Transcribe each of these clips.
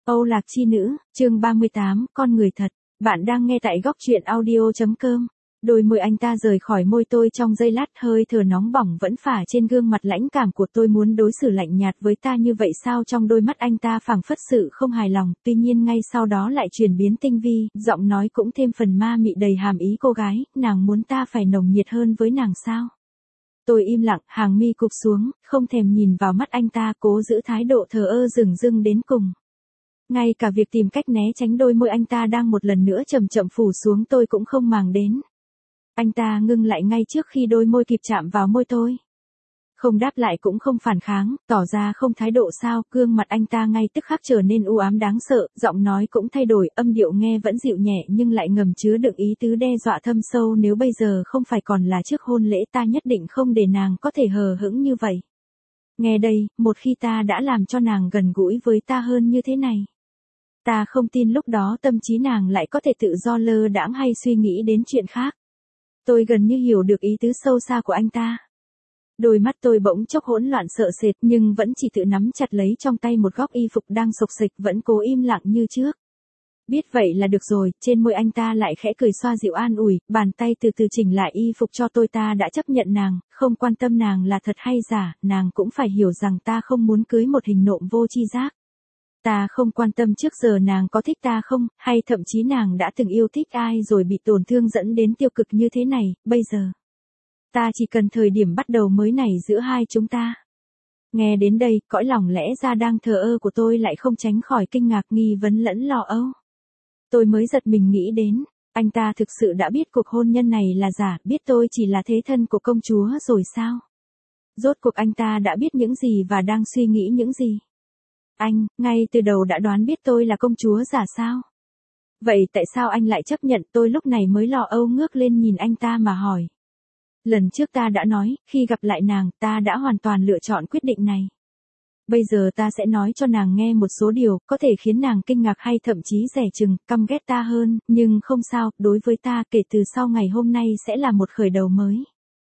Âu Lạc Chi Nữ, chương 38, con người thật. Bạn đang nghe tại góc truyện audio.com. Đôi môi anh ta rời khỏi môi tôi trong giây lát, hơi thở nóng bỏng vẫn phả trên gương mặt lãnh cảm của tôi. Muốn đối xử lạnh nhạt với ta như vậy sao? Trong đôi mắt anh ta phảng phất sự không hài lòng, tuy nhiên ngay sau đó lại chuyển biến tinh vi, giọng nói cũng thêm phần ma mị đầy hàm ý. Cô gái, nàng muốn ta phải nồng nhiệt hơn với nàng sao? Tôi im lặng, hàng mi cụp xuống, không thèm nhìn vào mắt anh ta, cố giữ thái độ thờ ơ dửng dưng đến cùng. Ngay cả việc tìm cách né tránh đôi môi anh ta đang một lần nữa chậm chậm phủ xuống tôi cũng không màng đến. Anh ta ngưng lại ngay trước khi đôi môi kịp chạm vào môi tôi. Không đáp lại cũng không phản kháng, tỏ ra không thái độ sao. Gương mặt anh ta ngay tức khắc trở nên u ám đáng sợ, giọng nói cũng thay đổi, âm điệu nghe vẫn dịu nhẹ nhưng lại ngầm chứa đựng ý tứ đe dọa thâm sâu. Nếu bây giờ không phải còn là trước hôn lễ, ta nhất định không để nàng có thể hờ hững như vậy. Nghe đây, một khi ta đã làm cho nàng gần gũi với ta hơn như thế này, ta không tin lúc đó tâm trí nàng lại có thể tự do lơ đãng hay suy nghĩ đến chuyện khác. Tôi gần như hiểu được ý tứ sâu xa của anh ta. Đôi mắt tôi bỗng chốc hỗn loạn sợ sệt nhưng vẫn chỉ tự nắm chặt lấy trong tay một góc y phục đang xộc xệch, vẫn cố im lặng như trước. Biết vậy là được rồi. Trên môi anh ta lại khẽ cười xoa dịu an ủi, bàn tay từ từ chỉnh lại y phục cho tôi. Ta đã chấp nhận nàng, không quan tâm nàng là thật hay giả, nàng cũng phải hiểu rằng ta không muốn cưới một hình nộm vô tri giác. Ta không quan tâm trước giờ nàng có thích ta không, hay thậm chí nàng đã từng yêu thích ai rồi bị tổn thương dẫn đến tiêu cực như thế này. Bây giờ, ta chỉ cần thời điểm bắt đầu mới này giữa hai chúng ta. Nghe đến đây, cõi lòng lẽ ra đang thờ ơ của tôi lại không tránh khỏi kinh ngạc, nghi vấn lẫn lo âu. Tôi mới giật mình nghĩ đến, anh ta thực sự đã biết cuộc hôn nhân này là giả, biết tôi chỉ là thế thân của công chúa rồi sao? Rốt cuộc anh ta đã biết những gì và đang suy nghĩ những gì? Anh, ngay từ đầu đã đoán biết tôi là công chúa giả sao? Vậy tại sao anh lại chấp nhận? Tôi lúc này mới lo âu ngước lên nhìn anh ta mà hỏi. Lần trước ta đã nói, khi gặp lại nàng, ta đã hoàn toàn lựa chọn quyết định này. Bây giờ ta sẽ nói cho nàng nghe một số điều, có thể khiến nàng kinh ngạc hay thậm chí dè chừng, căm ghét ta hơn, nhưng không sao, đối với ta kể từ sau ngày hôm nay sẽ là một khởi đầu mới.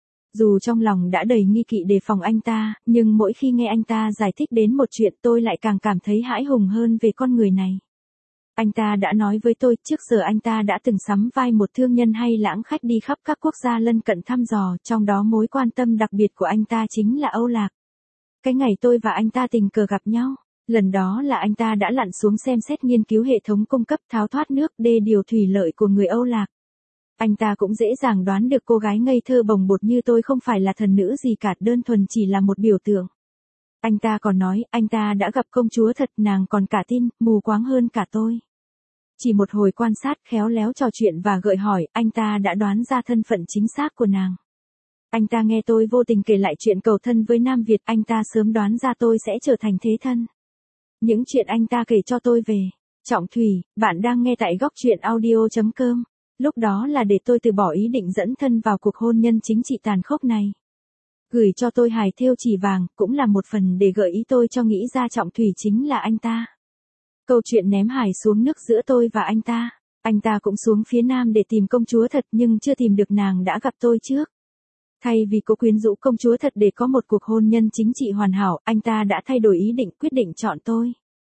Dù trong lòng đã đầy nghi kỵ đề phòng anh ta, nhưng mỗi khi nghe anh ta giải thích đến một chuyện tôi lại càng cảm thấy hãi hùng hơn về con người này. Anh ta đã nói với tôi, trước giờ anh ta đã từng sắm vai một thương nhân hay lãng khách đi khắp các quốc gia lân cận thăm dò, trong đó mối quan tâm đặc biệt của anh ta chính là Âu Lạc. Cái ngày tôi và anh ta tình cờ gặp nhau, lần đó là anh ta đã lặn xuống xem xét nghiên cứu hệ thống cung cấp tháo thoát nước, đê điều thủy lợi của người Âu Lạc. Anh ta cũng dễ dàng đoán được cô gái ngây thơ bồng bột như tôi không phải là thần nữ gì cả, đơn thuần chỉ là một biểu tượng. Anh ta còn nói, anh ta đã gặp công chúa thật, nàng còn cả tin, mù quáng hơn cả tôi. Chỉ một hồi quan sát, khéo léo trò chuyện và gợi hỏi, anh ta đã đoán ra thân phận chính xác của nàng. Anh ta nghe tôi vô tình kể lại chuyện cầu thân với Nam Việt, anh ta sớm đoán ra tôi sẽ trở thành thế thân. Những chuyện anh ta kể cho tôi về Trọng Thủy, bạn đang nghe tại góc truyện audio.com. Lúc đó là để tôi từ bỏ ý định dẫn thân vào cuộc hôn nhân chính trị tàn khốc này. Gửi cho tôi hài thêu chỉ vàng, cũng là một phần để gợi ý tôi cho nghĩ ra Trọng Thủy chính là anh ta. Câu chuyện ném hài xuống nước giữa tôi và anh ta cũng xuống phía Nam để tìm công chúa thật nhưng chưa tìm được nàng đã gặp tôi trước. Thay vì cố quyến rũ công chúa thật để có một cuộc hôn nhân chính trị hoàn hảo, anh ta đã thay đổi ý định, quyết định chọn tôi.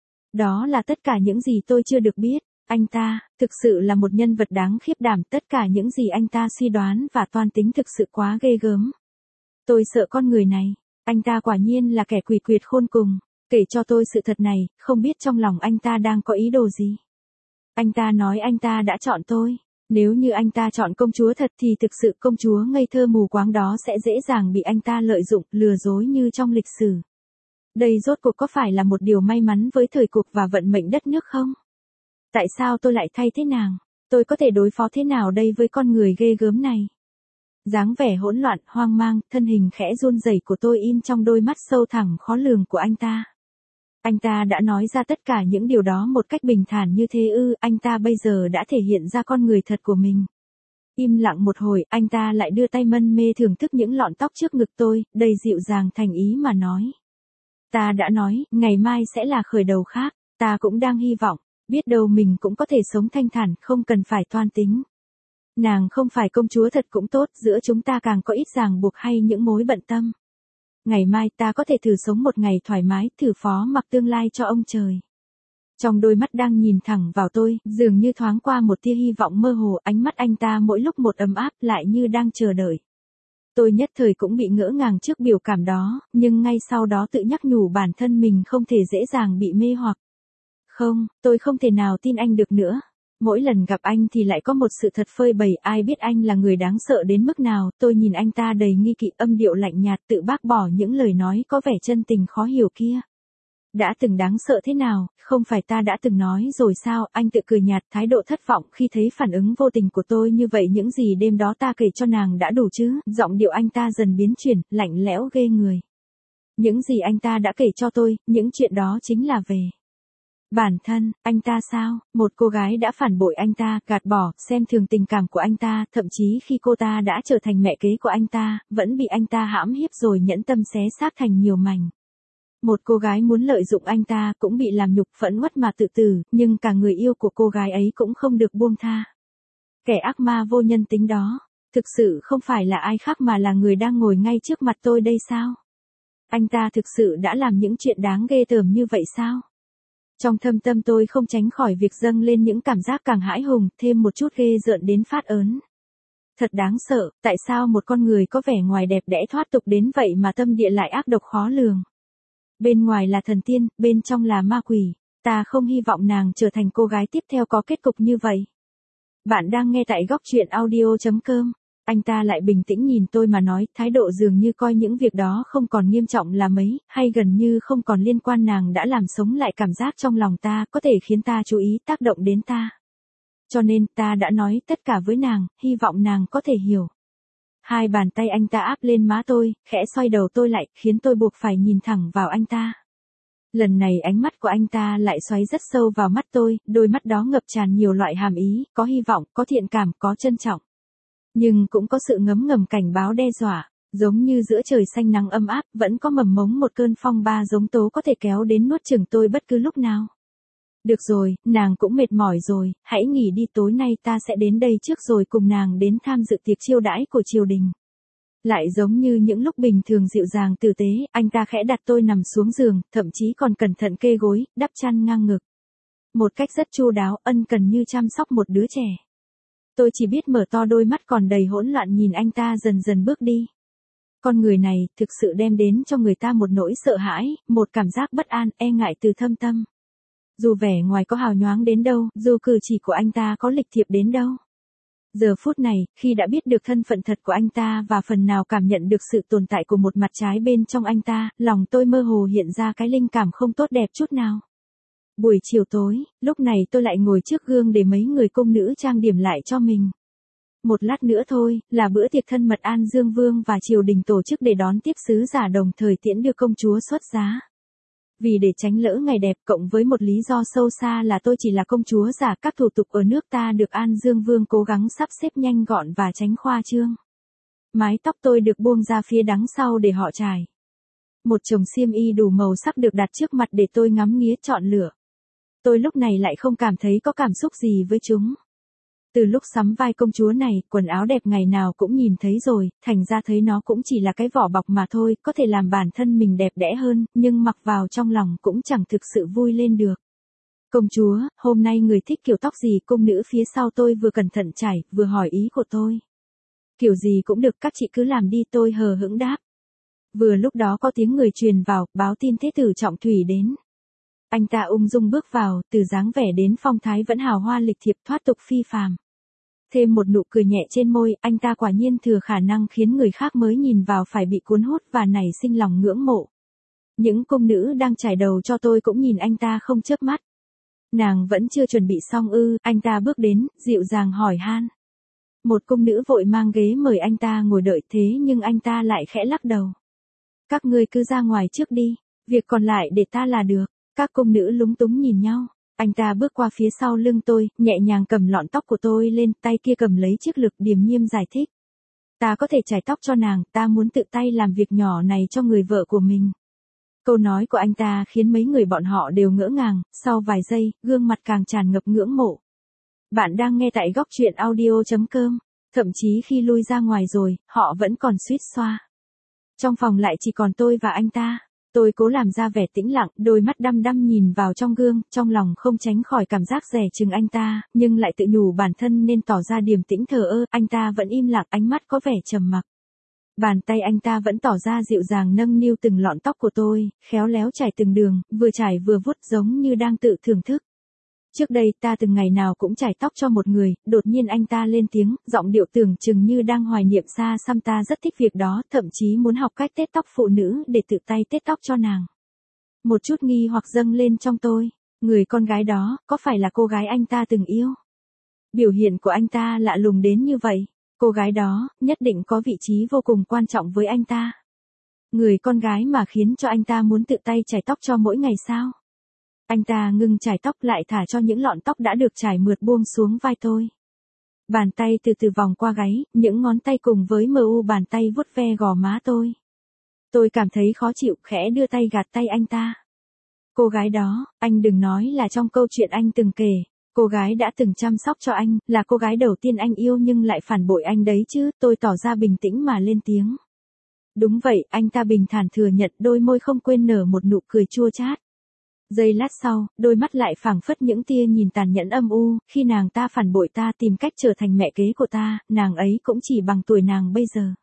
Đó là tất cả những gì tôi chưa được biết. Anh ta, thực sự là một nhân vật đáng khiếp đảm, tất cả những gì anh ta suy đoán và toan tính thực sự quá ghê gớm. Tôi sợ con người này, anh ta quả nhiên là kẻ quỷ quyệt khôn cùng, kể cho tôi sự thật này, không biết trong lòng anh ta đang có ý đồ gì. Anh ta nói anh ta đã chọn tôi, nếu như anh ta chọn công chúa thật thì thực sự công chúa ngây thơ mù quáng đó sẽ dễ dàng bị anh ta lợi dụng, lừa dối như trong lịch sử. Đây rốt cuộc có phải là một điều may mắn với thời cuộc và vận mệnh đất nước không? Tại sao tôi lại thay thế nàng? Tôi có thể đối phó thế nào đây với con người ghê gớm này? Dáng vẻ hỗn loạn, hoang mang, thân hình khẽ run rẩy của tôi in trong đôi mắt sâu thẳm khó lường của anh ta. Anh ta đã nói ra tất cả những điều đó một cách bình thản như thế ư? Anh ta bây giờ đã thể hiện ra con người thật của mình. Im lặng một hồi, anh ta lại đưa tay mân mê thưởng thức những lọn tóc trước ngực tôi, đầy dịu dàng thành ý mà nói. Ta đã nói, ngày mai sẽ là khởi đầu khác, ta cũng đang hy vọng, biết đâu mình cũng có thể sống thanh thản, không cần phải toan tính. Nàng không phải công chúa thật cũng tốt, giữa chúng ta càng có ít ràng buộc hay những mối bận tâm. Ngày mai ta có thể thử sống một ngày thoải mái, thử phó mặc tương lai cho ông trời. Trong đôi mắt đang nhìn thẳng vào tôi, dường như thoáng qua một tia hy vọng mơ hồ, ánh mắt anh ta mỗi lúc một ấm áp lại như đang chờ đợi. Tôi nhất thời cũng bị ngỡ ngàng trước biểu cảm đó, nhưng ngay sau đó tự nhắc nhủ bản thân mình không thể dễ dàng bị mê hoặc. Không, tôi không thể nào tin anh được nữa. Mỗi lần gặp anh thì lại có một sự thật phơi bày, ai biết anh là người đáng sợ đến mức nào. Tôi nhìn anh ta đầy nghi kỵ, âm điệu lạnh nhạt, tự bác bỏ những lời nói có vẻ chân tình khó hiểu kia. Đã từng đáng sợ thế nào, không phải ta đã từng nói rồi sao? Anh tự cười nhạt, thái độ thất vọng khi thấy phản ứng vô tình của tôi như vậy. Những gì đêm đó ta kể cho nàng đã đủ chứ? Giọng điệu anh ta dần biến chuyển, lạnh lẽo ghê người. Những gì anh ta đã kể cho tôi, những chuyện đó chính là về bản thân. Anh ta sao? Một cô gái đã phản bội anh ta, gạt bỏ, xem thường tình cảm của anh ta, thậm chí khi cô ta đã trở thành mẹ kế của anh ta, vẫn bị anh ta hãm hiếp rồi nhẫn tâm xé xác thành nhiều mảnh. Một cô gái muốn lợi dụng anh ta cũng bị làm nhục, phẫn uất mà tự tử, nhưng cả người yêu của cô gái ấy cũng không được buông tha. Kẻ ác ma vô nhân tính đó, thực sự không phải là ai khác mà là người đang ngồi ngay trước mặt tôi đây sao? Anh ta thực sự đã làm những chuyện đáng ghê tởm như vậy sao? Trong thâm tâm tôi không tránh khỏi việc dâng lên những cảm giác càng hãi hùng, thêm một chút ghê rợn đến phát ớn. Thật đáng sợ, tại sao một con người có vẻ ngoài đẹp đẽ thoát tục đến vậy mà tâm địa lại ác độc khó lường? Bên ngoài là thần tiên, bên trong là ma quỷ. Ta không hy vọng nàng trở thành cô gái tiếp theo có kết cục như vậy. Bạn đang nghe tại góc truyện audio.com. Anh ta lại bình tĩnh nhìn tôi mà nói, thái độ dường như coi những việc đó không còn nghiêm trọng là mấy, hay gần như không còn liên quan. Nàng đã làm sống lại cảm giác trong lòng ta, có thể khiến ta chú ý, tác động đến ta. Cho nên, ta đã nói tất cả với nàng, hy vọng nàng có thể hiểu. Hai bàn tay anh ta áp lên má tôi, khẽ xoay đầu tôi lại, khiến tôi buộc phải nhìn thẳng vào anh ta. Lần này ánh mắt của anh ta lại xoáy rất sâu vào mắt tôi, đôi mắt đó ngập tràn nhiều loại hàm ý, có hy vọng, có thiện cảm, có trân trọng. Nhưng cũng có sự ngấm ngầm cảnh báo đe dọa, giống như giữa trời xanh nắng ấm áp, vẫn có mầm mống một cơn phong ba giống tố có thể kéo đến nuốt chửng tôi bất cứ lúc nào. Được rồi, nàng cũng mệt mỏi rồi, hãy nghỉ đi, tối nay ta sẽ đến đây trước rồi cùng nàng đến tham dự tiệc chiêu đãi của triều đình. Lại giống như những lúc bình thường dịu dàng tử tế, anh ta khẽ đặt tôi nằm xuống giường, thậm chí còn cẩn thận kê gối, đắp chăn ngang ngực. Một cách rất chu đáo, ân cần như chăm sóc một đứa trẻ. Tôi chỉ biết mở to đôi mắt còn đầy hỗn loạn nhìn anh ta dần dần bước đi. Con người này thực sự đem đến cho người ta một nỗi sợ hãi, một cảm giác bất an, e ngại từ thâm tâm. Dù vẻ ngoài có hào nhoáng đến đâu, dù cử chỉ của anh ta có lịch thiệp đến đâu. Giờ phút này, khi đã biết được thân phận thật của anh ta và phần nào cảm nhận được sự tồn tại của một mặt trái bên trong anh ta, lòng tôi mơ hồ hiện ra cái linh cảm không tốt đẹp chút nào. Buổi chiều tối, lúc này tôi lại ngồi trước gương để mấy người cung nữ trang điểm lại cho mình. Một lát nữa thôi, là bữa tiệc thân mật An Dương Vương và triều đình tổ chức để đón tiếp sứ giả đồng thời tiễn đưa công chúa xuất giá. Vì để tránh lỡ ngày đẹp cộng với một lý do sâu xa là tôi chỉ là công chúa giả, các thủ tục ở nước ta được An Dương Vương cố gắng sắp xếp nhanh gọn và tránh khoa trương. Mái tóc tôi được buông ra phía đằng sau để họ trải. Một chồng xiêm y đủ màu sắc được đặt trước mặt để tôi ngắm nghía chọn lựa. Tôi lúc này lại không cảm thấy có cảm xúc gì với chúng. Từ lúc sắm vai công chúa này, quần áo đẹp ngày nào cũng nhìn thấy rồi, thành ra thấy nó cũng chỉ là cái vỏ bọc mà thôi, có thể làm bản thân mình đẹp đẽ hơn, nhưng mặc vào trong lòng cũng chẳng thực sự vui lên được. Công chúa, hôm nay người thích kiểu tóc gì? Cung nữ phía sau tôi vừa cẩn thận trải, vừa hỏi ý của tôi. Kiểu gì cũng được, các chị cứ làm đi, tôi hờ hững đáp. Vừa lúc đó có tiếng người truyền vào, báo tin thế tử Trọng Thủy đến. Anh ta ung dung bước vào, từ dáng vẻ đến phong thái vẫn hào hoa lịch thiệp, thoát tục phi phàm. Thêm một nụ cười nhẹ trên môi, anh ta quả nhiên thừa khả năng khiến người khác mới nhìn vào phải bị cuốn hút và nảy sinh lòng ngưỡng mộ. Những cung nữ đang trải đầu cho tôi cũng nhìn anh ta không chớp mắt. Nàng vẫn chưa chuẩn bị xong ư? Anh ta bước đến, dịu dàng hỏi han. Một cung nữ vội mang ghế mời anh ta ngồi đợi, thế nhưng anh ta lại khẽ lắc đầu. Các ngươi cứ ra ngoài trước đi, việc còn lại để ta là được. Các cung nữ lúng túng nhìn nhau. Anh ta bước qua phía sau lưng tôi, nhẹ nhàng cầm lọn tóc của tôi lên, tay kia cầm lấy chiếc lược, điềm nhiên giải thích. Ta có thể chải tóc cho nàng, ta muốn tự tay làm việc nhỏ này cho người vợ của mình. Câu nói của anh ta khiến mấy người bọn họ đều ngỡ ngàng, sau vài giây, gương mặt càng tràn ngập ngưỡng mộ. Bạn đang nghe tại góc truyện audio.com. Thậm chí khi lui ra ngoài rồi, họ vẫn còn suýt xoa. Trong phòng lại chỉ còn tôi và anh ta. Tôi cố làm ra vẻ tĩnh lặng, đôi mắt đăm đăm nhìn vào trong gương, trong lòng không tránh khỏi cảm giác dè chừng anh ta, nhưng lại tự nhủ bản thân nên tỏ ra điềm tĩnh thờ ơ, anh ta vẫn im lặng, ánh mắt có vẻ trầm mặc. Bàn tay anh ta vẫn tỏ ra dịu dàng nâng niu từng lọn tóc của tôi, khéo léo trải từng đường, vừa trải vừa vuốt giống như đang tự thưởng thức. Trước đây ta từng ngày nào cũng chải tóc cho một người, đột nhiên anh ta lên tiếng, giọng điệu tưởng chừng như đang hoài niệm xa xăm, ta rất thích việc đó, thậm chí muốn học cách tết tóc phụ nữ để tự tay tết tóc cho nàng. Một chút nghi hoặc dâng lên trong tôi, người con gái đó, có phải là cô gái anh ta từng yêu? Biểu hiện của anh ta lạ lùng đến như vậy, cô gái đó, nhất định có vị trí vô cùng quan trọng với anh ta. Người con gái mà khiến cho anh ta muốn tự tay chải tóc cho mỗi ngày sao? Anh ta ngừng chải tóc lại thả cho những lọn tóc đã được chải mượt buông xuống vai tôi. Bàn tay từ từ vòng qua gáy, những ngón tay cùng với bàn tay vuốt ve gò má tôi. Tôi cảm thấy khó chịu, khẽ đưa tay gạt tay anh ta. Cô gái đó, anh đừng nói là trong câu chuyện anh từng kể, cô gái đã từng chăm sóc cho anh, là cô gái đầu tiên anh yêu nhưng lại phản bội anh đấy chứ, tôi tỏ ra bình tĩnh mà lên tiếng. Đúng vậy, anh ta bình thản thừa nhận, đôi môi không quên nở một nụ cười chua chát. Giây lát sau, đôi mắt lại phảng phất những tia nhìn tàn nhẫn âm u, khi nàng ta phản bội ta tìm cách trở thành mẹ kế của ta, nàng ấy cũng chỉ bằng tuổi nàng bây giờ.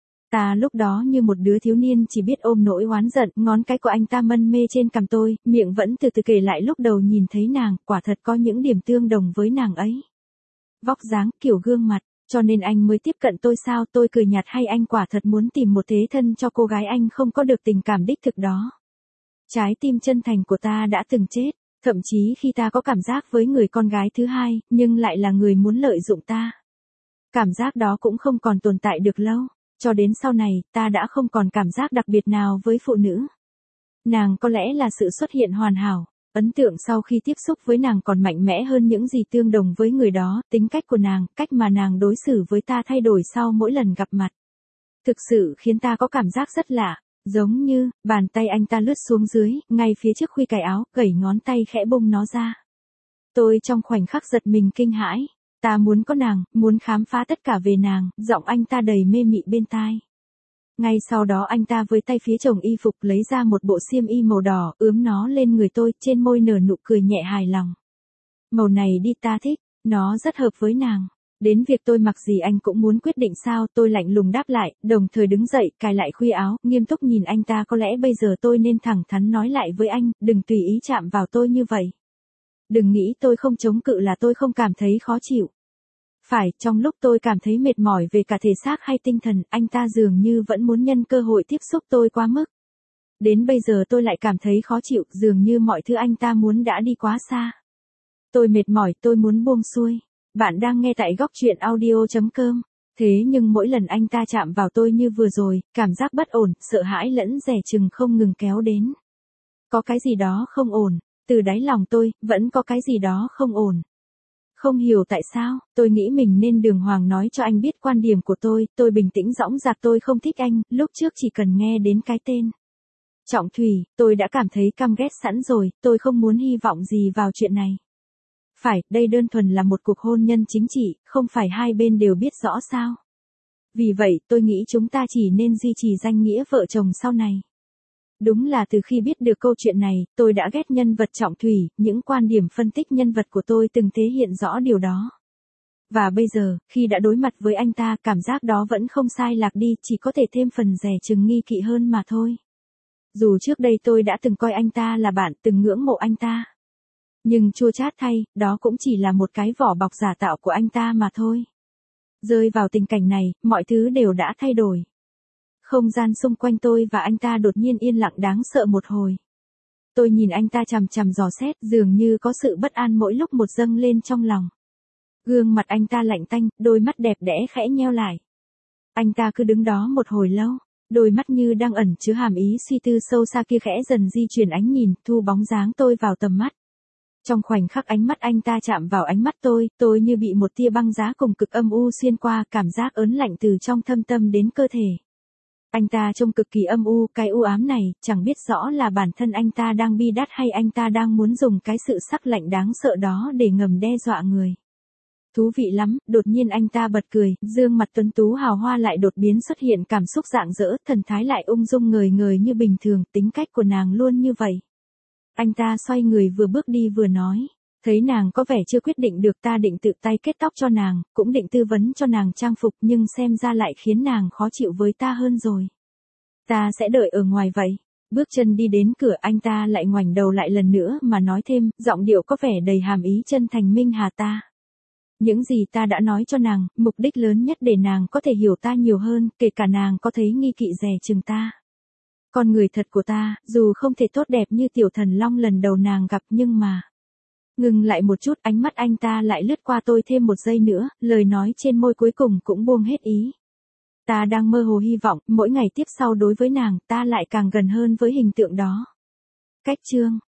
Ta lúc đó như một đứa thiếu niên chỉ biết ôm nỗi oán giận, ngón cái của anh ta mân mê trên cằm tôi, miệng vẫn từ từ kể lại lúc đầu nhìn thấy nàng, quả thật có những điểm tương đồng với nàng ấy. Vóc dáng, kiểu gương mặt, cho nên anh mới tiếp cận tôi sao, tôi cười nhạt, hay anh quả thật muốn tìm một thế thân cho cô gái anh không có được tình cảm đích thực đó. Trái tim chân thành của ta đã từng chết, thậm chí khi ta có cảm giác với người con gái thứ hai, nhưng lại là người muốn lợi dụng ta. Cảm giác đó cũng không còn tồn tại được lâu, cho đến sau này, ta đã không còn cảm giác đặc biệt nào với phụ nữ. Nàng có lẽ là sự xuất hiện hoàn hảo, ấn tượng sau khi tiếp xúc với nàng còn mạnh mẽ hơn những gì tương đồng với người đó, tính cách của nàng, cách mà nàng đối xử với ta thay đổi sau mỗi lần gặp mặt. Thực sự khiến ta có cảm giác rất lạ. Giống như, bàn tay anh ta lướt xuống dưới, ngay phía trước khuy cài áo, gẩy ngón tay khẽ bung nó ra. Tôi trong khoảnh khắc giật mình kinh hãi. Ta muốn có nàng, muốn khám phá tất cả về nàng, giọng anh ta đầy mê mị bên tai. Ngay sau đó anh ta với tay phía chồng y phục lấy ra một bộ xiêm y màu đỏ, ướm nó lên người tôi, trên môi nở nụ cười nhẹ hài lòng. Màu này đi, ta thích, nó rất hợp với nàng. Đến việc tôi mặc gì anh cũng muốn quyết định sao, tôi lạnh lùng đáp lại, đồng thời đứng dậy, cài lại khuy áo, nghiêm túc nhìn anh ta, có lẽ bây giờ tôi nên thẳng thắn nói lại với anh, đừng tùy ý chạm vào tôi như vậy. Đừng nghĩ tôi không chống cự là tôi không cảm thấy khó chịu. Phải, trong lúc tôi cảm thấy mệt mỏi về cả thể xác hay tinh thần, anh ta dường như vẫn muốn nhân cơ hội tiếp xúc tôi quá mức. Đến bây giờ tôi lại cảm thấy khó chịu, dường như mọi thứ anh ta muốn đã đi quá xa. Tôi mệt mỏi, tôi muốn buông xuôi. Bạn đang nghe tại góc truyện audio.com. Thế nhưng mỗi lần anh ta chạm vào tôi như vừa rồi, cảm giác bất ổn, sợ hãi lẫn dè chừng không ngừng kéo đến. Có cái gì đó không ổn, từ đáy lòng tôi, vẫn có cái gì đó không ổn. Không hiểu tại sao, tôi nghĩ mình nên đường hoàng nói cho anh biết quan điểm của tôi bình tĩnh dõng dạc, tôi không thích anh, lúc trước chỉ cần nghe đến cái tên Trọng Thủy, tôi đã cảm thấy căm ghét sẵn rồi, tôi không muốn hy vọng gì vào chuyện này. Phải, đây đơn thuần là một cuộc hôn nhân chính trị, không phải hai bên đều biết rõ sao. Vì vậy, tôi nghĩ chúng ta chỉ nên duy trì danh nghĩa vợ chồng sau này. Đúng là từ khi biết được câu chuyện này, tôi đã ghét nhân vật Trọng Thủy, những quan điểm phân tích nhân vật của tôi từng thể hiện rõ điều đó. Và bây giờ, khi đã đối mặt với anh ta, cảm giác đó vẫn không sai lạc đi, chỉ có thể thêm phần dè chừng nghi kỵ hơn mà thôi. Dù trước đây tôi đã từng coi anh ta là bạn, từng ngưỡng mộ anh ta. Nhưng chua chát thay, đó cũng chỉ là một cái vỏ bọc giả tạo của anh ta mà thôi. Rơi vào tình cảnh này, mọi thứ đều đã thay đổi. Không gian xung quanh tôi và anh ta đột nhiên yên lặng đáng sợ một hồi. Tôi nhìn anh ta chằm chằm dò xét, dường như có sự bất an mỗi lúc một dâng lên trong lòng. Gương mặt anh ta lạnh tanh, đôi mắt đẹp đẽ khẽ nheo lại. Anh ta cứ đứng đó một hồi lâu, đôi mắt như đang ẩn chứa hàm ý suy tư sâu xa kia khẽ dần di chuyển ánh nhìn, thu bóng dáng tôi vào tầm mắt. Trong khoảnh khắc ánh mắt anh ta chạm vào ánh mắt tôi như bị một tia băng giá cùng cực âm u xuyên qua, cảm giác ớn lạnh từ trong thâm tâm đến cơ thể. Anh ta trông cực kỳ âm u, cái u ám này, chẳng biết rõ là bản thân anh ta đang bi đát hay anh ta đang muốn dùng cái sự sắc lạnh đáng sợ đó để ngầm đe dọa người. thú vị lắm, đột nhiên anh ta bật cười, dương mặt tuấn tú hào hoa lại đột biến xuất hiện cảm xúc rạng rỡ, thần thái lại ung dung ngời ngời như bình thường, tính cách của nàng luôn như vậy. Anh ta xoay người vừa bước đi vừa nói. Thấy nàng có vẻ chưa quyết định được, ta định tự tay kết tóc cho nàng, cũng định tư vấn cho nàng trang phục, nhưng xem ra lại khiến nàng khó chịu với ta hơn rồi. Ta sẽ đợi ở ngoài vậy. Bước chân đi đến cửa, anh ta lại ngoảnh đầu lại lần nữa mà nói thêm, giọng điệu có vẻ đầy hàm ý chân thành. Minh Hà, ta. Những gì ta đã nói cho nàng, mục đích lớn nhất để nàng có thể hiểu ta nhiều hơn, kể cả nàng có thấy nghi kỵ dè chừng ta. Con người thật của ta, dù không thể tốt đẹp như Tiểu Thần Long lần đầu nàng gặp, nhưng mà... Ngừng lại một chút, ánh mắt anh ta lại lướt qua tôi thêm một giây nữa, lời nói trên môi cuối cùng cũng buông hết ý. Ta đang mơ hồ hy vọng, mỗi ngày tiếp sau đối với nàng, ta lại càng gần hơn với hình tượng đó. Cách chương